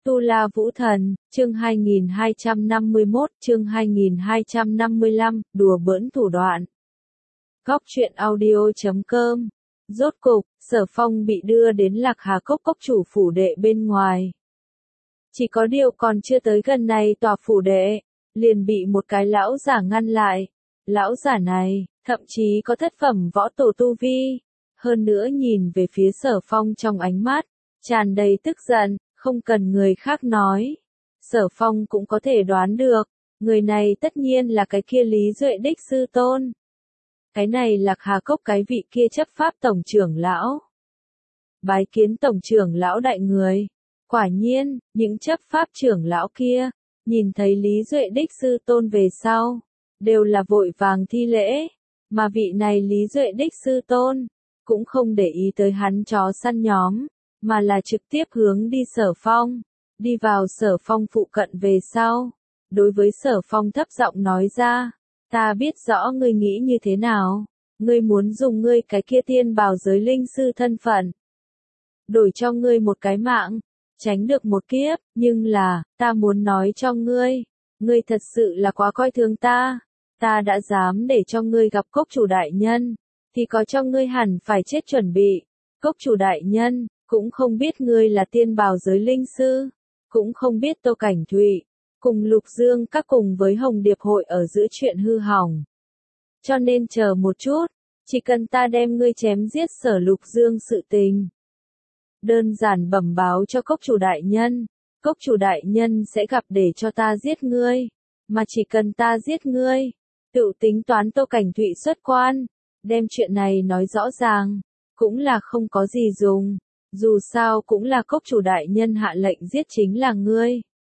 Tu La Vũ Thần, chương 2251, chương 2255, đùa bỡn thủ đoạn. Góc truyện audio.com. Rốt cục, Sở Phong bị đưa đến Lạc Hà Cốc cốc chủ phủ đệ bên ngoài. Chỉ có điều còn chưa tới gần này tòa phủ đệ, liền bị một cái lão giả ngăn lại. Lão giả này, thậm chí có thất phẩm võ tổ tu vi. Hơn nữa nhìn về phía Sở Phong trong ánh mắt, tràn đầy tức giận, không cần người khác nói. Sở Phong cũng có thể đoán được, người này tất nhiên là cái kia Lý Duệ đích sư tôn. Cái này Lạc Hà Cốc cái vị kia chấp pháp tổng trưởng lão. Bái kiến tổng trưởng lão đại người. Quả nhiên, những chấp pháp trưởng lão kia, nhìn thấy Lý Duệ đích sư tôn về sau, đều là vội vàng thi lễ, mà vị này Lý Duệ đích sư tôn, cũng không để ý tới hắn chó săn nhóm, mà là trực tiếp hướng đi Sở Phong, đi vào Sở Phong phụ cận về sau. Đối với Sở Phong thấp giọng nói ra, ta biết rõ ngươi nghĩ như thế nào, ngươi muốn dùng ngươi cái kia tiên bào giới linh sư thân phận, đổi cho ngươi một cái mạng, tránh được một kiếp, nhưng là, ta muốn nói cho ngươi, ngươi thật sự là quá coi thường ta đã dám để cho ngươi gặp cốc chủ đại nhân, thì có cho ngươi hẳn phải chết chuẩn bị. Cốc chủ đại nhân, cũng không biết ngươi là tiên bào giới linh sư, cũng không biết Tô Cảnh Thụy, cùng Lục Dương các cùng với Hồng Điệp hội ở giữa chuyện hư hỏng. Cho nên chờ một chút, chỉ cần ta đem ngươi chém giết Sở Lục Dương sự tình. Đơn giản bẩm báo cho cốc chủ đại nhân sẽ gặp để cho ta giết ngươi, mà chỉ cần ta giết ngươi, tự tính toán Tô Cảnh Thụy xuất quan, đem chuyện này nói rõ ràng, cũng là không có gì dùng, dù sao cũng là cốc chủ đại nhân hạ lệnh giết chính là ngươi.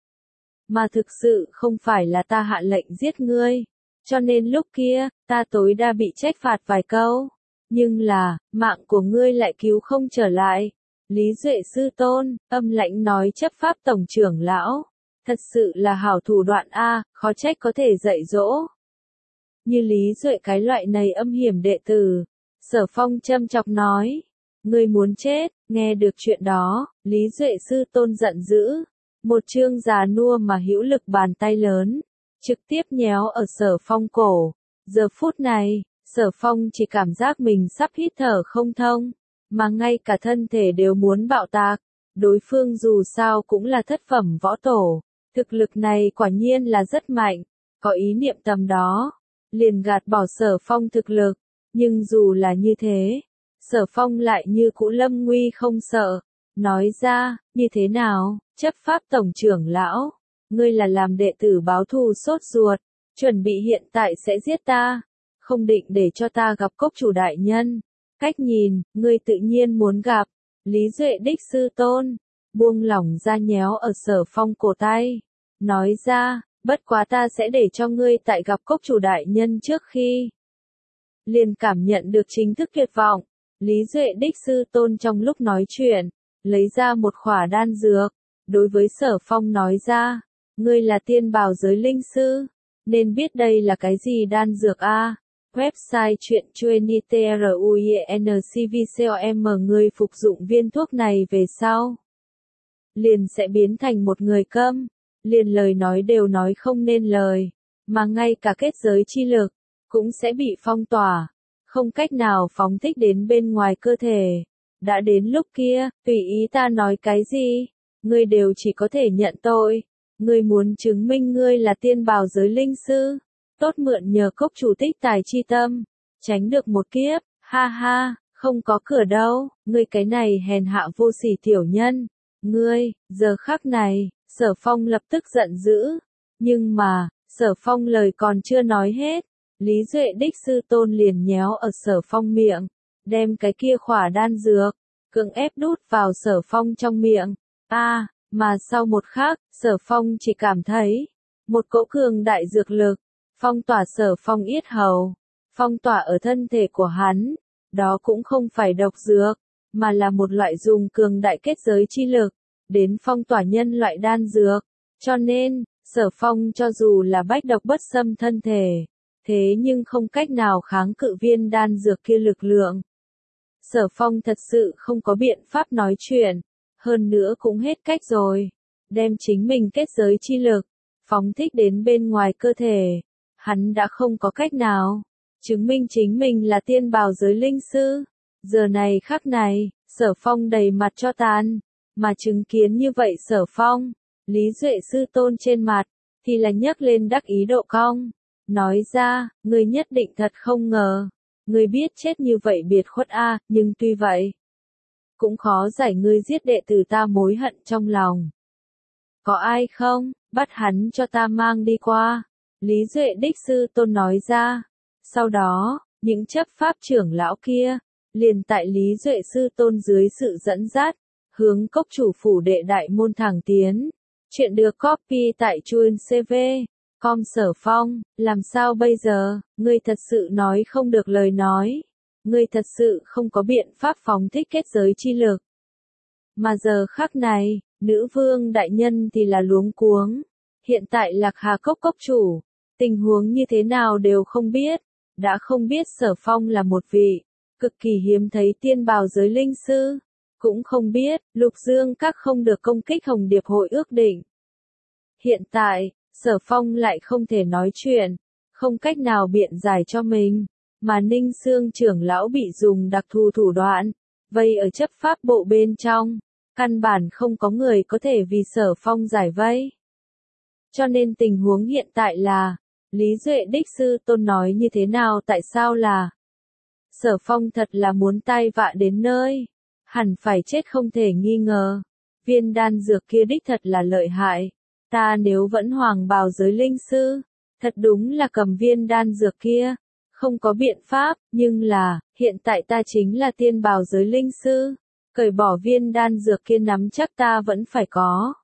Mà thực sự không phải là ta hạ lệnh giết ngươi, cho nên lúc kia, ta tối đa bị trách phạt vài câu, nhưng là, mạng của ngươi lại cứu không trở lại. Lý Duệ sư tôn, âm lãnh nói chấp pháp tổng trưởng lão, thật sự là hảo thủ đoạn a, khó trách có thể dạy dỗ. Như Lý Duệ cái loại này âm hiểm đệ tử, Sở Phong châm chọc nói, ngươi muốn chết. Nghe được chuyện đó, Lý Duệ sư tôn giận dữ, một chương già nua mà hữu lực bàn tay lớn, trực tiếp nhéo ở Sở Phong cổ. Giờ phút này, Sở Phong chỉ cảm giác mình sắp hít thở không thông, mà ngay cả thân thể đều muốn bạo tạc. Đối phương dù sao cũng là thất phẩm võ tổ, thực lực này quả nhiên là rất mạnh, có ý niệm tầm đó, liền gạt bỏ Sở Phong thực lực, nhưng dù là như thế, Sở Phong lại như cũ lâm nguy không sợ, nói ra, như thế nào, chấp pháp tổng trưởng lão, ngươi là làm đệ tử báo thù sốt ruột, chuẩn bị hiện tại sẽ giết ta, không định để cho ta gặp cốc chủ đại nhân, cách nhìn, ngươi tự nhiên muốn gặp, Lý Duệ đích sư tôn, buông lỏng ra nhéo ở Sở Phong cổ tay, nói ra, bất quá ta sẽ để cho ngươi tại gặp cốc chủ đại nhân trước khi liền cảm nhận được chính thức tuyệt vọng. Lý Duệ đích sư tôn trong lúc nói chuyện, lấy ra một khỏa đan dược, đối với Sở Phong nói ra, ngươi là tiên bào giới linh sư, nên biết đây là cái gì đan dược a. Website truyện truenicruencvcom, ngươi phục dụng viên thuốc này về sau, liền sẽ biến thành một người câm, liền lời nói đều nói không nên lời, mà ngay cả kết giới chi lực, cũng sẽ bị phong tỏa, không cách nào phóng thích đến bên ngoài cơ thể. Đã đến lúc kia, tùy ý ta nói cái gì, ngươi đều chỉ có thể nhận tội. Ngươi muốn chứng minh ngươi là tiên bào giới linh sư, tốt mượn nhờ cốc chủ tích tài chi tâm, tránh được một kiếp, ha ha, không có cửa đâu, ngươi cái này hèn hạ vô sỉ tiểu nhân, ngươi. Giờ khắc này, Sở Phong lập tức giận dữ, nhưng mà, Sở Phong lời còn chưa nói hết, Lý Duệ đích sư tôn liền nhéo ở Sở Phong miệng, đem cái kia khỏa đan dược, cưỡng ép đút vào Sở Phong trong miệng, mà sau một khắc, Sở Phong chỉ cảm thấy, một cỗ cường đại dược lực, phong tỏa Sở Phong yết hầu, phong tỏa ở thân thể của hắn, đó cũng không phải độc dược, mà là một loại dùng cường đại kết giới chi lực, đến phong tỏa nhân loại đan dược, cho nên, Sở Phong cho dù là bách độc bất xâm thân thể, thế nhưng không cách nào kháng cự viên đan dược kia lực lượng. Sở Phong thật sự không có biện pháp nói chuyện, hơn nữa cũng hết cách rồi. đem chính mình kết giới chi lực, phóng thích đến bên ngoài cơ thể. Hắn đã không có cách nào chứng minh chính mình là tiên bào giới linh sư. Giờ này khắc này, Sở Phong đầy mặt cho tàn, mà chứng kiến như vậy Sở Phong, Lý Duệ sư tôn trên mặt, thì là nhấc lên đắc ý độ cong, nói ra, ngươi nhất định thật không ngờ, ngươi biết chết như vậy biệt khuất a, nhưng tuy vậy, cũng khó giải ngươi giết đệ tử ta mối hận trong lòng. Có ai không, bắt hắn cho ta mang đi qua, Lý Duệ đích sư tôn nói ra. Sau đó, những chấp pháp trưởng lão kia, liền tại Lý Duệ sư tôn dưới sự dẫn dắt, hướng cốc chủ phủ đệ đại môn thẳng tiến. Chuyện được copy tại chuông CV. Com Sở Phong, làm sao bây giờ, ngươi thật sự nói không được lời nói. Ngươi thật sự không có biện pháp phóng thích kết giới chi lực. Mà giờ khắc này, nữ vương đại nhân thì là luống cuống. Hiện tại Lạc Hà Cốc cốc chủ, tình huống như thế nào đều không biết. Đã không biết Sở Phong là một vị cực kỳ hiếm thấy tiên bào giới linh sư. Cũng không biết, Lục Dương các không được công kích Hồng Điệp hội ước định. Hiện tại, Sở Phong lại không thể nói chuyện, không cách nào biện giải cho mình, mà Ninh Xương trưởng lão bị dùng đặc thù thủ đoạn, vây ở chấp pháp bộ bên trong, căn bản không có người có thể vì Sở Phong giải vây. Cho nên tình huống hiện tại là, Lý Duệ đích sư tôn nói như thế nào tại sao là Sở Phong thật là muốn tai vạ đến nơi, hẳn phải chết không thể nghi ngờ. Viên đan dược kia đích thật là lợi hại, ta nếu vẫn hoàng bào giới linh sư, thật đúng là cầm viên đan dược kia, không có biện pháp, nhưng là, hiện tại ta chính là tiên bào giới linh sư, cởi bỏ viên đan dược kia nắm chắc ta vẫn phải có.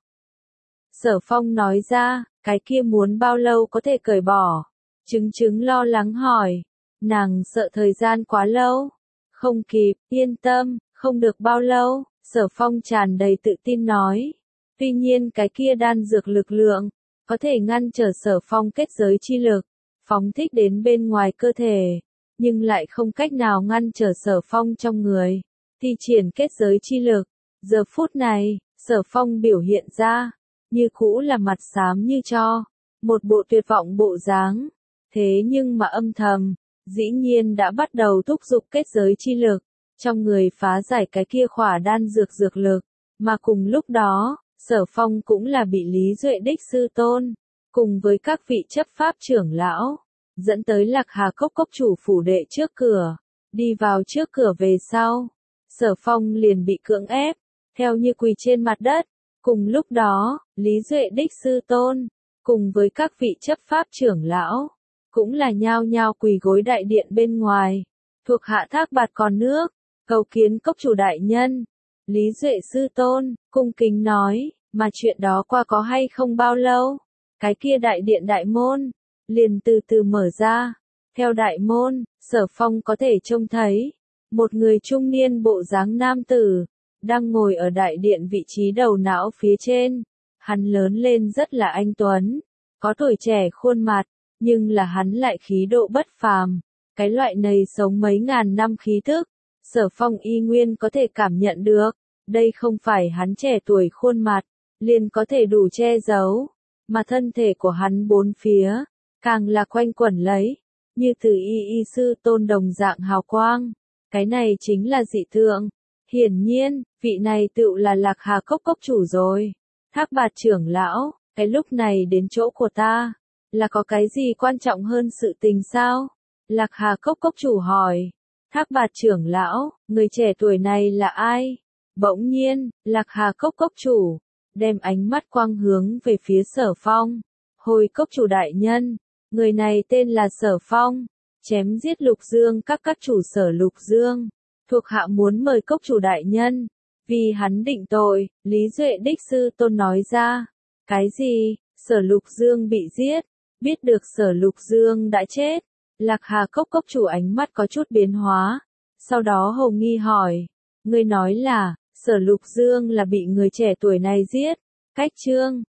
Sở Phong nói ra, cái kia muốn bao lâu có thể cởi bỏ? Trứng trứng lo lắng hỏi, nàng sợ thời gian quá lâu. Không kịp, yên tâm, không được bao lâu, Sở Phong tràn đầy tự tin nói. Tuy nhiên cái kia đan dược lực lượng, có thể ngăn trở Sở Phong kết giới chi lực, phóng thích đến bên ngoài cơ thể, nhưng lại không cách nào ngăn trở Sở Phong trong người, thi triển kết giới chi lực. Giờ phút này, Sở Phong biểu hiện ra, như cũ là mặt xám như tro, một bộ tuyệt vọng bộ dáng, thế nhưng mà âm thầm, dĩ nhiên đã bắt đầu thúc giục kết giới chi lực, trong người phá giải cái kia khỏa đan dược dược lực, mà cùng lúc đó, Sở Phong cũng là bị Lý Duệ đích sư tôn, cùng với các vị chấp pháp trưởng lão, dẫn tới Lạc Hà Cốc cốc chủ phủ đệ trước cửa, đi vào trước cửa về sau, Sở Phong liền bị cưỡng ép, theo như quỳ trên mặt đất, cùng lúc đó, Lý Duệ đích sư tôn, cùng với các vị chấp pháp trưởng lão, cũng là nhao nhao quỳ gối đại điện bên ngoài, thuộc hạ thác bạt còn nước, cầu kiến cốc chủ đại nhân. Lý Duệ sư tôn, cung kính nói, mà chuyện đó qua có hay không bao lâu, cái kia đại điện đại môn, liền từ từ mở ra, theo đại môn, Sở Phong có thể trông thấy, một người trung niên bộ dáng nam tử, đang ngồi ở đại điện vị trí đầu não phía trên, hắn lớn lên rất là anh tuấn, có tuổi trẻ khuôn mặt, nhưng là hắn lại khí độ bất phàm, cái loại này sống mấy ngàn năm khí thức, Sở Phong y nguyên có thể cảm nhận được, đây không phải hắn trẻ tuổi khuôn mặt, liền có thể đủ che giấu, mà thân thể của hắn bốn phía, càng là quanh quẩn lấy, như từ y sư tôn đồng dạng hào quang, cái này chính là dị tượng. Hiển nhiên, vị này tựu là Lạc Hà Cốc cốc chủ rồi. Thác bạt trưởng lão, cái lúc này đến chỗ của ta, là có cái gì quan trọng hơn sự tình sao? Lạc Hà Cốc cốc chủ hỏi. Thác bạt trưởng lão, người trẻ tuổi này là ai? Bỗng nhiên, Lạc Hà Cốc cốc chủ, đem ánh mắt quang hướng về phía Sở Phong. Hồi cốc chủ đại nhân, người này tên là Sở Phong, chém giết Lục Dương các chủ sở Lục Dương. Thuộc hạ muốn mời cốc chủ đại nhân, vì hắn định tội, Lý Duệ đích sư tôn nói ra. Cái gì, Sở Lục Dương bị giết, biết được Sở Lục Dương đã chết, Lạc Hà Cốc cốc chủ ánh mắt có chút biến hóa, sau đó hồ nghi hỏi, ngươi nói là, Sở Lục Dương là bị người trẻ tuổi này giết, cách chương,